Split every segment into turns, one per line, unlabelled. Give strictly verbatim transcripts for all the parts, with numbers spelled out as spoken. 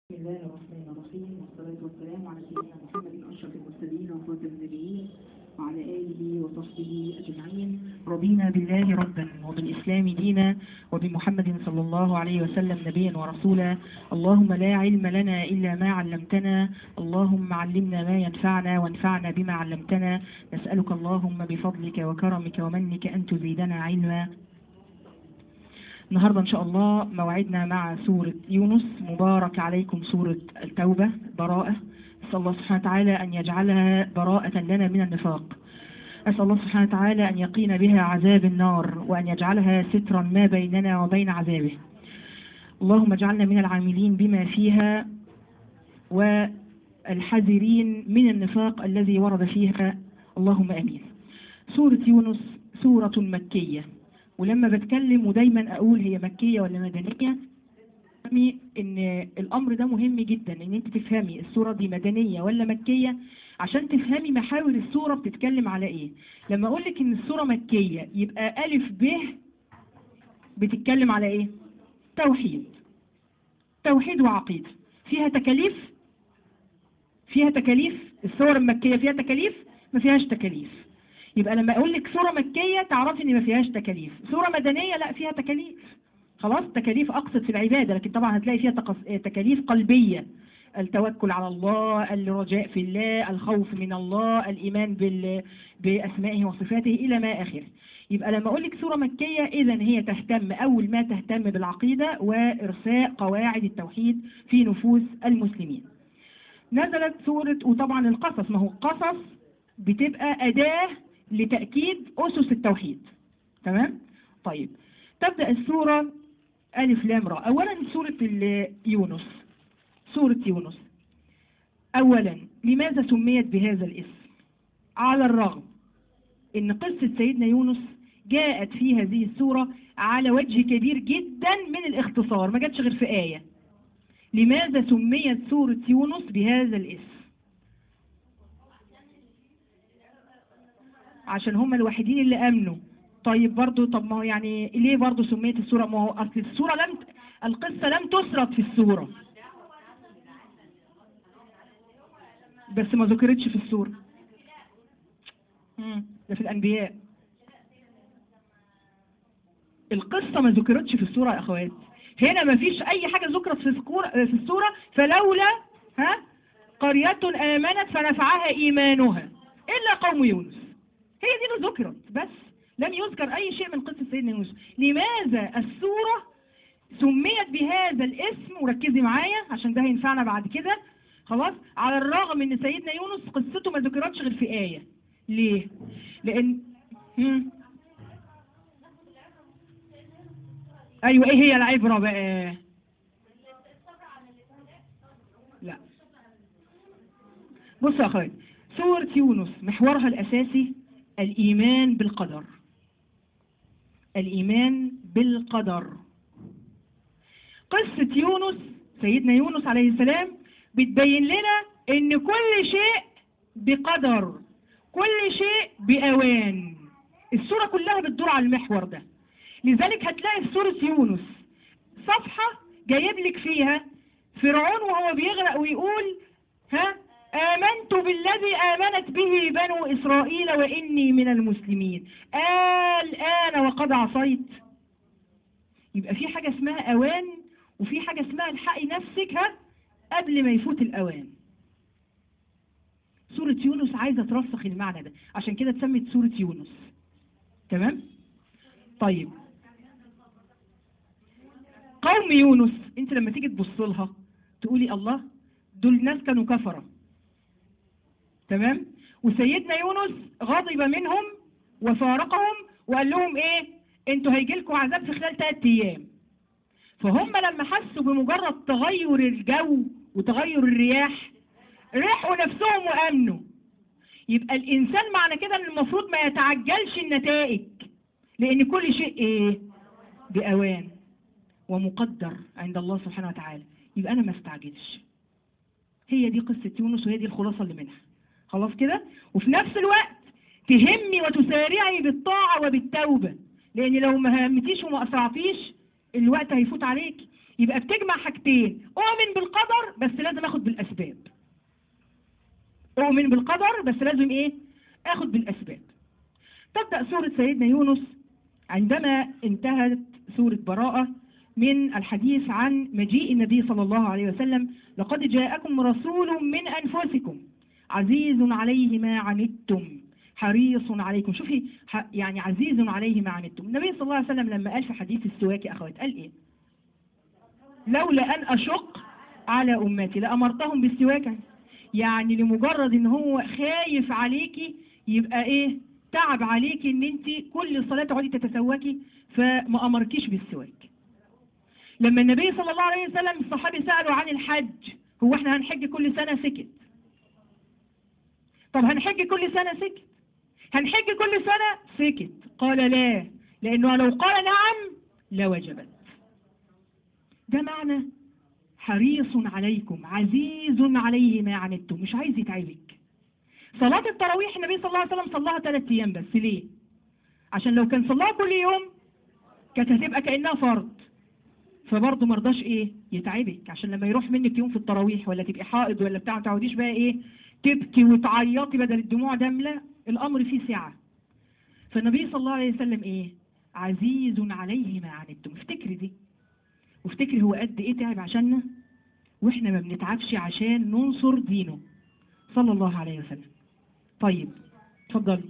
بسم الله الرحمن الرحيم، والصلاة والسلام على سيدنا محمد أشرف المرسلين وخاتم النبيين وعلى آله وصحبه أجمعين. رضينا بالله ربا وبالإسلام دينا وبمحمد صلى الله عليه وسلم نبيا ورسولا. اللهم لا علم لنا إلا ما علمتنا، اللهم علمنا ما ينفعنا وانفعنا بما علمتنا. نسألك اللهم بفضلك وكرمك ومنك أن تزيدنا علما. النهاردة إن شاء الله موعدنا مع سورة يونس. مبارك عليكم سورة التوبة، براءة. أسأل الله سبحانه وتعالى أن يجعلها براءة لنا من النفاق. أسأل الله سبحانه وتعالى أن يقينا بها عذاب النار وأن يجعلها سترا ما بيننا وبين عذابه. اللهم اجعلنا من العاملين بما فيها والحذرين من النفاق الذي ورد فيها، اللهم آمين. سورة يونس سورة مكية، ولما بتكلم ودايما اقول هي مكية ولا مدنية، تفهمي ان الامر ده مهم جدا، ان انت تفهمي السورة دي مدنية ولا مكية عشان تفهمي محاور السورة بتتكلم على ايه. لما اقول لك ان السورة مكية يبقى الف ب بتتكلم على ايه؟ توحيد، توحيد وعقيدة. فيها تكاليف؟ فيها تكاليف؟ السور المكية فيها تكاليف؟ ما فيهاش تكاليف. يبقى لما اقول لك سورة مكية تعرفي ان ما فيهاش تكاليف. سورة مدنية لا فيها تكاليف، خلاص. تكاليف اقصد في العبادة، لكن طبعا هتلاقي فيها تكاليف قلبية: التوكل على الله، الرجاء في الله، الخوف من الله، الايمان بال... باسمائه وصفاته الى ما اخره. يبقى لما اقول لك سورة مكية اذا هي تهتم اول ما تهتم بالعقيدة وارساء قواعد التوحيد في نفوس المسلمين. نزلت سورة، وطبعا القصص، ما هو القصص بتبقى أداة لتأكيد أسس التوحيد، تمام؟ طيب، تبدأ السورة ألف لام را. أولا سورة يونس، سورة يونس أولا لماذا سميت بهذا الاسم؟ على الرغم إن قصة سيدنا يونس جاءت في هذه السورة على وجه كبير جدا من الاختصار، ما جاتش غير في آية. لماذا سميت سورة يونس بهذا الاسم؟ عشان هم الوحيدين اللي امنوا. طيب برضو، طب ما هو يعني ليه برضو سميت السورة؟ ما هو اصل السورة لم القصة لم تسرد في السورة، بس ما ذكرتش في السورة. امم ده في الانبياء. القصة ما ذكرتش في السورة يا اخوات. هنا ما فيش اي حاجة ذكرت في في السورة. فلولا ها قرية آمنت فنفعها ايمانها الا قوم يونس، هي دي اللي ذكرت، بس لم يذكر أي شيء من قصة سيدنا يونس. لماذا السورة سميت بهذا الاسم؟ وركزي معايا عشان ده هينفعنا بعد كده، خلاص. على الرغم ان سيدنا يونس قصته ما ذكرتش غير في آية. ليه؟ لأن هم. أيوة، إيه هي العبرة بقى؟ لا، بص يا أخوات، سورة يونس محورها الأساسي الإيمان بالقدر، الإيمان بالقدر. قصة يونس، سيدنا يونس عليه السلام، بتبين لنا إن كل شيء بقدر، كل شيء بأوان. السورة كلها بتدور على المحور ده. لذلك هتلاقي في سورة يونس صفحة جايب لك فيها فرعون وهو بيغرق ويقول ها آمنت بالذي آمنت به بنو إسرائيل وإني من المسلمين الآن وقد عصيت. يبقى في حاجة اسمها أوان، وفي حاجة اسمها الحقي نفسك ها قبل ما يفوت الأوان. سورة يونس عايزة ترسخ المعنى ده، عشان كده اتسمت سورة يونس، تمام؟ طيب، قوم يونس انت لما تيجي تبص لها تقولي الله، دول ناس كانوا كفرة، تمام؟ وسيدنا يونس غضب منهم وفارقهم وقال لهم ايه؟ انتوا هيجي لكم عذاب في خلال ثلاث ايام. فهم لما حسوا بمجرد تغير الجو وتغير الرياح ريحوا نفسهم وامنوا. يبقى الانسان معنى كده ان المفروض ما يتعجلش النتائج، لان كل شيء ايه؟ باوان ومقدر عند الله سبحانه وتعالى. يبقى انا ما استعجلش. هي دي قصة يونس، وهي دي الخلاصة اللي منها، خلاص كده. وفي نفس الوقت تهمي وتسارعي بالطاعة وبالتوبة، لان لو ما همتيش وما اسرعتيش الوقت هيفوت عليك. يبقى بتجمع حاجتين، اؤمن بالقدر بس لازم اخد بالاسباب. اؤمن بالقدر بس لازم ايه؟ اخد بالاسباب. تبدأ سورة سيدنا يونس عندما انتهت سورة براءة من الحديث عن مجيء النبي صلى الله عليه وسلم. لقد جاءكم رسول من أنفسكم عزيز عليه ما عنتم حريص عليكم. شوفي يعني عزيز عليه ما عنتم. النبي صلى الله عليه وسلم لما قال في حديث السواك يا أخوات قال إيه؟ لولا أن أشق على أمتي لأمرتهم بالسواك. يعني لمجرد إن هو خايف عليكي يبقى إيه؟ تعب عليكي إن أنت كل صلاة تقعدي تتسوكي فما أمركيش بالسواك. لما النبي صلى الله عليه وسلم الصحابي سألوا عن الحج، هو احنا هنحج كل سنة؟ سكت. طب هنحج كل سنة؟ سكت. هنحج كل سنة؟ سكت. قال لا، لأنه لو قال نعم لوجبت. ده معنى حريص عليكم عزيز عليه ما عنتم، مش عايز يتعبك. صلاة التراويح النبي صلى الله عليه وسلم صلاها ثلاث أيام بس. ليه؟ عشان لو كان صلاها كل يوم كانت هتبقى كأنها فرض، فبرضه مرضاش ايه؟ يتعبك، عشان لما يروح منك يوم في التراويح ولا تبقي حائض ولا بتاع ما تعوديش بقى ايه؟ تبكي وتعيطي بدل الدموع دامله، الامر فيه سعه. فالنبي صلى الله عليه وسلم ايه؟ عزيز عليه ما عنتم. افتكري دي، وافتكري هو قد ايه تعب عشاننا، واحنا ما بنتعبش عشان ننصر دينه صلى الله عليه وسلم. طيب اتفضلي.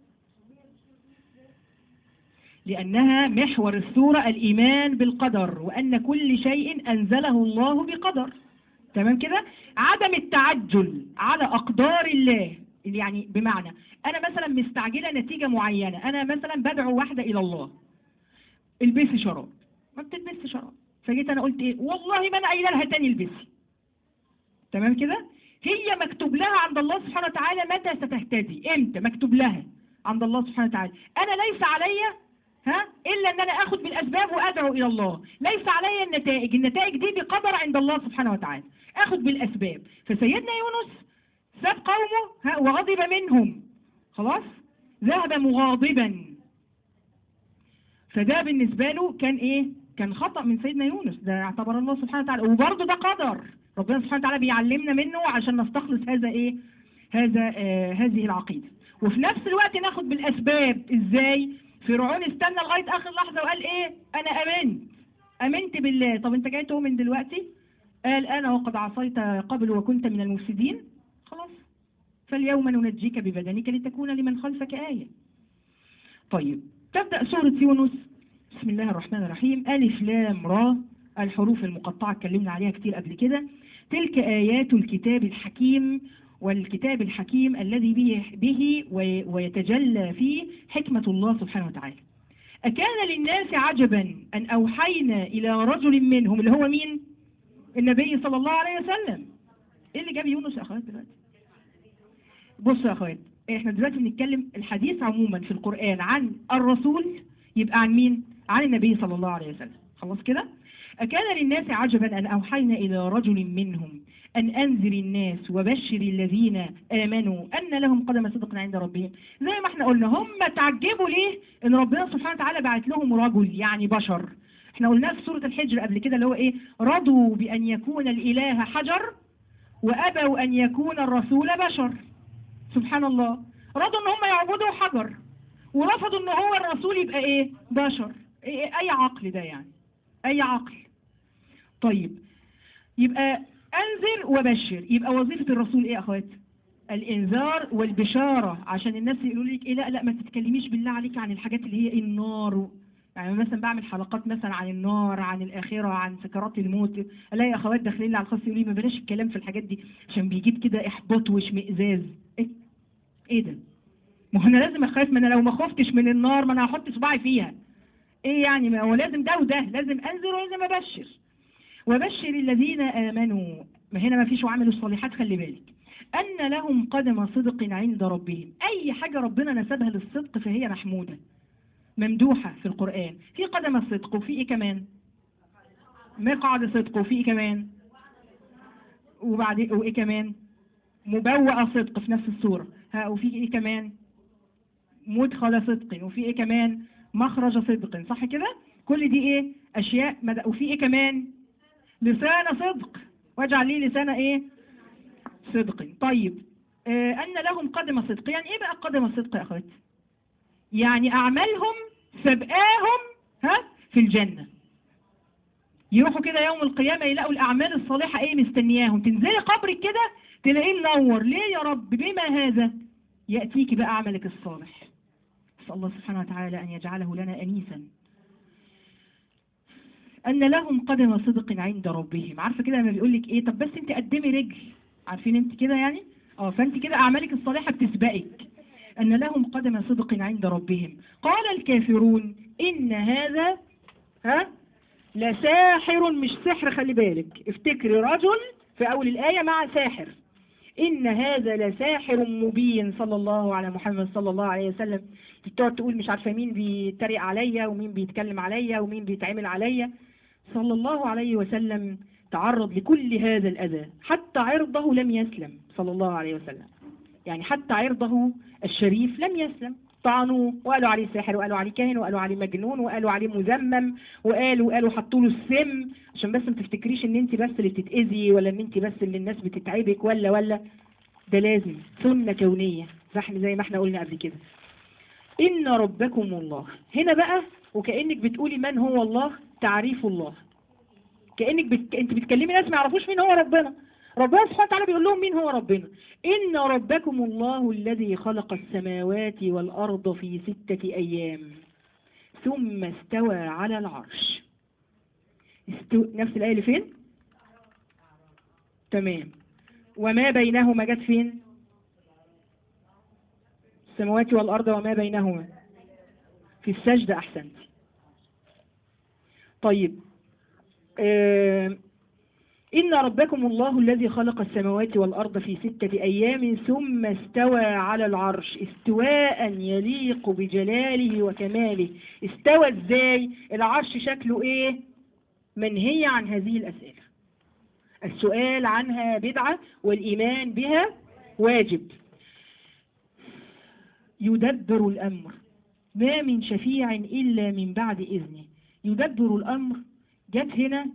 لأنها محور السورة الإيمان بالقدر، وأن كل شيء أنزله الله بقدر. تمام كده؟ عدم التعجل على أقدار الله، يعني بمعنى أنا مثلا مستعجلة نتيجة معينة، أنا مثلا بدعو واحدة إلى الله البسي شراب، ما بتلبسي شراب، فجيت أنا قلت إيه؟ والله ما أنا قايله لها تاني البسي. تمام كده؟ هي مكتوب لها عند الله سبحانه وتعالى متى ستهتدي، إمتى مكتوب لها عند الله سبحانه وتعالى. أنا ليس عليا ها إلا أن أنا أخذ بالأسباب وأدعو إلى الله، ليس علي النتائج، النتائج دي بقدر عند الله سبحانه وتعالى، أخذ بالأسباب. فسيدنا يونس ساب قومه ها وغضب منهم، خلاص ذهب مغاضبا. فده بالنسبة له كان إيه؟ كان خطأ من سيدنا يونس، ده اعتبر الله سبحانه وتعالى، وبرضه ده قدر ربنا سبحانه وتعالى بيعلمنا منه عشان نستخلص هذا إيه؟ هذا آه هذه العقيدة. وفي نفس الوقت ناخد بالأسباب. إزاي؟ فرعون استنى لغاية آخر لحظة وقال إيه؟ أنا أمنت أمنت بالله. طب أنت جاي تؤمن دلوقتي؟ قال أنا وقد عصيت قبل وكنت من المفسدين. خلاص فاليوم ننجيك ببدنك لتكون لمن خلفك آية. طيب تبدأ سورة يونس بسم الله الرحمن الرحيم. ألف لام را، الحروف المقطعة اتكلمنا عليها كتير قبل كده. تلك آيات الكتاب الحكيم، والكتاب الحكيم الذي به, به ويتجلى فيه حكمة الله سبحانه وتعالى. أكان للناس عجبا أن أوحينا إلى رجل منهم، اللي هو مين؟ النبي صلى الله عليه وسلم. إيه اللي جاب يونس يا أخوات دلوقتي؟ بصوا يا أخوات، إحنا دلوقتي بنتكلم الحديث عموما في القرآن عن الرسول، يبقى عن مين؟ عن النبي صلى الله عليه وسلم. خلاص كده؟ أكان للناس عجبا أن أوحينا إلى رجل منهم أن أنذر الناس وبشر الذين آمنوا أن لهم قدم صدق عند ربهم. زي ما احنا قلنا، هم تعجبوا ليه؟ إن ربنا سبحانه وتعالى بعت لهم رجل، يعني بشر. احنا قلناه في سورة الحجر قبل كده، اللي هو إيه؟ رضوا بأن يكون الإله حجر وأبوا أن يكون الرسول بشر. سبحان الله، رضوا إن هم يعبدوا حجر ورفضوا إن هو الرسول يبقى إيه؟ بشر. إيه أي عقل ده يعني؟ أي عقل؟ طيب يبقى أنذر وبشر، يبقى وظيفة الرسول إيه يا أخوات؟ الإنذار والبشارة، عشان الناس يقولوا لك إيه؟ لا لا ما تتكلميش بالله عليك عن الحاجات اللي هي النار. يعني مثلا بعمل حلقات مثلا عن النار، عن الآخرة، عن سكرات الموت، ألاقي يا أخوات داخلين لي على الخاص يقولوا لي ما بلاش الكلام في الحاجات دي عشان بيجيب كده إحباط واشمئزاز. إيه؟ إيه ده؟ ما أنا لازم أخاف، ما أنا لو ما خفتش من النار ما أنا هحط صباعي فيها. إيه يعني؟ ما هو لازم ده وده، لازم أنذر ولازم أبشر. وبشر الذين آمنوا، ما هنا ما فيش وعملوا الصالحات، خلي بالك، أن لهم قدم صدق عند ربهم. أي حاجة ربنا نسبها للصدق فهي محمودة ممدوحة في القرآن. في قدم الصدق، وفي إيه كمان؟ مقعد صدق، وفي إيه كمان؟ وبعد وإيه كمان؟ مبوأ صدق في نفس السورة. ها وفي إيه كمان؟ مدخل صدق، وفي إيه كمان؟ مخرج صدق. صح كده؟ كل دي إيه؟ أشياء مد... وفي إيه كمان؟ لسان صدق، واجعل لي لسان ايه؟ صدق. طيب آه أن لهم قدم صدق، يعني ايه بقى قدم الصدق يا اخواتي؟ يعني أعمالهم سبقاهم ها في الجنة. يروحوا كده يوم القيامة يلاقوا الأعمال الصالحة ايه مستنياهم، تنزلي قبرك كده تلاقيه منور. ليه يا رب؟ بما هذا؟ يأتيك بقى عملك الصالح. نسأل الله سبحانه وتعالى أن يجعله لنا أنيسا. أن لهم قدم صدق عند ربهم. عارفة كده لما بيقول لك ايه؟ طب بس انت قدمي رجل، عارفين انت كده يعني؟ اه فانت كده أعمالك الصالحة بتسبقك. أن لهم قدم صدق عند ربهم. قال الكافرون إن هذا ها لساحر. مش سحر، خلي بالك، افتكري رجل في أول الآية مع ساحر. إن هذا لساحر مبين. صلى الله على محمد صلى الله عليه وسلم. تقعد تقول مش عارفة مين بيتريق عليا ومين بيتكلم عليا ومين بيتعمل عليا. صلى الله عليه وسلم تعرض لكل هذا الأذى، حتى عرضه لم يسلم صلى الله عليه وسلم. يعني حتى عرضه الشريف لم يسلم. طعنوه وقالوا عليه ساحر وقالوا عليه كاهن وقالوا عليه مجنون وقالوا عليه مذمم وقالوا قالوا حطوا له السم. عشان بس ما تفتكريش ان انت بس اللي بتتأذي ولا ان انت بس اللي الناس بتتعبك ولا ولا ده لازم سنة كونية زي ما احنا قلنا قبل كده. إن ربكم الله. هنا بقى وكأنك بتقولي من هو الله، تعريف الله. كأنك بت... انت بتكلمي ناس ما يعرفوش مين هو ربنا. ربنا سبحانه وتعالى بيقول لهم مين هو ربنا. إن ربكم الله الذي خلق السماوات والأرض في ستة أيام ثم استوى على العرش. استو... نفس الآية اللي فين؟ تمام. وما بينهما جت فين؟ السماوات والأرض وما بينهما في السجدة. أحسنت. طيب آه... إن ربكم الله الذي خلق السماوات والأرض في ستة أيام ثم استوى على العرش استواء يليق بجلاله وكماله. استوى ازاي؟ العرش شكله ايه؟ منهي عن هذه الأسئلة. السؤال عنها بدعة والإيمان بها واجب. يدبر الأمر ما من شفيع إلا من بعد إذنه. يدبر الأمر جت هنا.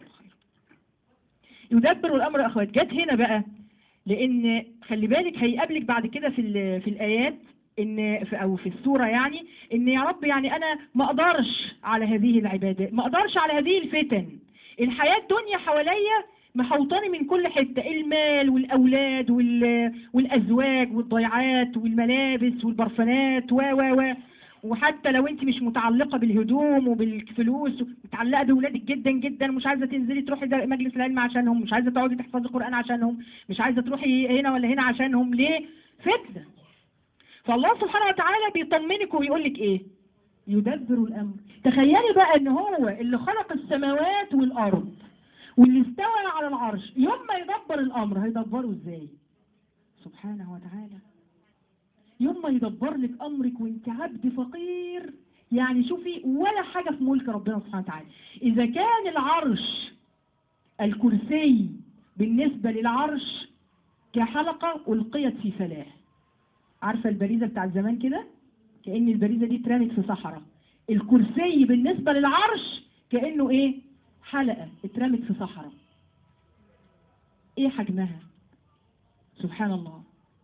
يدبر الأمر يا أخوات جت هنا بقى لأن خلي بالك هيقابلك بعد كده في في الآيات إن في أو في السورة يعني إن يا رب يعني أنا ما أقدرش على هذه العبادات، ما أقدرش على هذه الفتن. الحياة الدنيا حواليا محوطاني من كل حتة، المال والأولاد والأزواج والضيعات والملابس والبرفانات و و و وحتى لو انت مش متعلقة بالهدوم وبالفلوس، متعلقة بولادك جدا جدا، مش عايزة تنزلي تروحي مجلس العلم عشانهم، مش عايزة تقعدي تحفظي القرآن عشانهم، مش عايزة تروحي هنا ولا هنا عشانهم. ليه؟ فتنة. فالله سبحانه وتعالى بيطمنك ويقول لك ايه؟ يدبر الأمر. تخيلي بقى ان هو اللي خلق السماوات والأرض واللي استوى على العرش، يوم ما يدبر الأمر هيدبره ازاي؟ سبحانه وتعالى. يوم ما يدبر لك أمرك وانت عبد فقير، يعني شوفي ولا حاجة في ملك ربنا سبحانه وتعالى. إذا كان العرش الكرسي بالنسبة للعرش كحلقة ألقيت في فلاة. عارفة البريزة بتاع زمان كده؟ كأن البريزة دي اترمت في صحراء. الكرسي بالنسبة للعرش كأنه ايه؟ حلقة اترمت في صحراء. ايه حجمها؟ سبحان الله.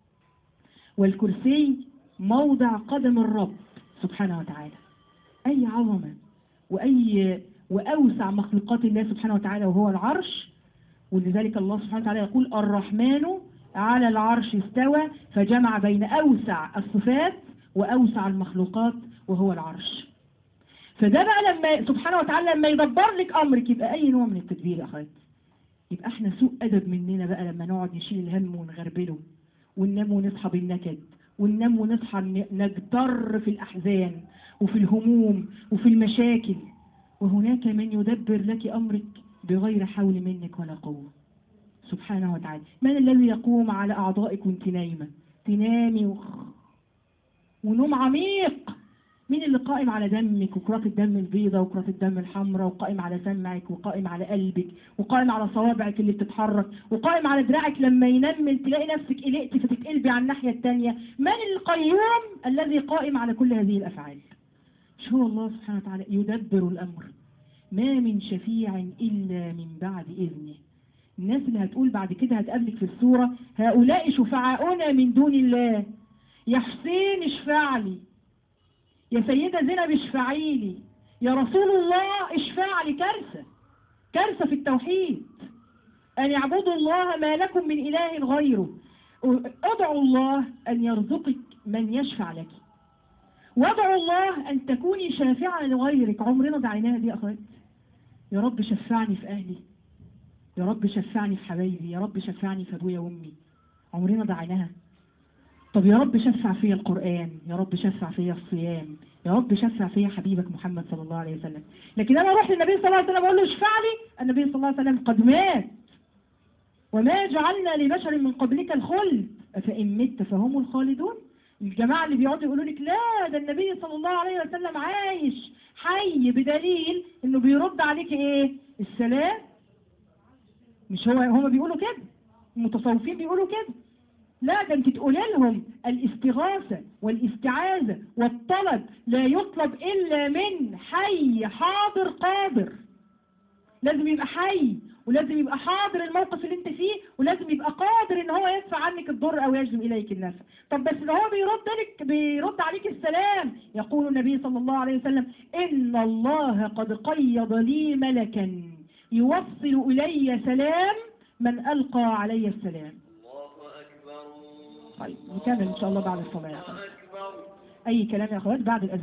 والكرسي موضع قدم الرب سبحانه وتعالى. أي عظمة وأي وأوسع مخلوقات الله سبحانه وتعالى وهو العرش. ولذلك الله سبحانه وتعالى يقول الرحمن على العرش استوى، فجمع بين أوسع الصفات وأوسع المخلوقات وهو العرش. فده بقى لما سبحانه وتعالى لما يدبر لك أمرك يبقى أي نوع من التدبير يا أخوات. يبقى احنا سوء أدب مننا بقى لما نقعد نشيل الهم ونغربله وننام ونصحى بالنكد وننام ونصحى نجدر في الأحزان وفي الهموم وفي المشاكل. وهناك من يدبر لك أمرك بغير حول منك ولا قوة سبحانه وتعالى. من الذي يقوم على أعضائك وانت نايمة؟ تنامي وخ... ونوم عميق. مين اللي قائم على دمك وكرات الدم البيضاء وكرات الدم الحمراء، وقائم على سمعك وقائم على قلبك وقائم على صوابعك اللي بتتحرك وقائم على دراعك لما ينمل تلاقي نفسك قلقتي فتتقلبي على الناحية التانية؟ من القيوم الذي قائم على كل هذه الأفعال؟ مش هو الله سبحانه وتعالى؟ يدبر الأمر ما من شفيع إلا من بعد إذنه. الناس اللي هتقول بعد كده هتقابلك في السورة هؤلاء شفعاؤنا من دون الله، يا حسين اشفع لي، يا سيدة زينب اشفعي لي، يا رسول الله اشفع لي. كارثة، كارثة في التوحيد، أن يعبدوا الله ما لكم من إله غيره. ادعوا الله أن يرزقك من يشفع لك، وادعوا الله أن تكوني شافعة لغيرك. عمرنا دعيناها دي يا أخوات؟ يا رب شفعني في أهلي، يا رب شفعني في حبايبي، يا رب شفعني في أبويا وأمي. عمرنا دعيناها؟ طب يا رب شفع فيا القرآن، يا رب شفع فيا الصيام، يا رب شفع فيا حبيبك محمد صلى الله عليه وسلم. لكن أنا أروح للنبي صلى الله عليه وسلم أقول له اشفع لي، النبي صلى الله عليه وسلم قد مات، وما جعلنا لبشر من قبلك الخلد أفإن مت فهم الخالدون. الجماعة اللي بيقعدوا يقولوا لك لا ده النبي صلى الله عليه وسلم عايش حي، بدليل انه بيرد عليك ايه؟ السلام. مش هو هما بيقولوا كده؟ المتصوفين بيقولوا كده؟ لا، ده انت تقولي لهم الاستغاثة والاستعاذة والطلب لا يطلب الا من حي حاضر قادر. لازم يبقى حي، ولازم يبقى حاضر الموقف اللي انت فيه، ولازم يبقى قادر ان هو يدفع عنك الضر او يجلب اليك النفع. طب بس لو هو بيرد لك بيرد عليك السلام، يقول النبي صلى الله عليه وسلم ان الله قد قيض لي ملكا يوصل الي سلام من القى علي السلام. طيب نكمل ان شاء الله بعد الصلاه. اي كلام يا اخوات بعد الأذان.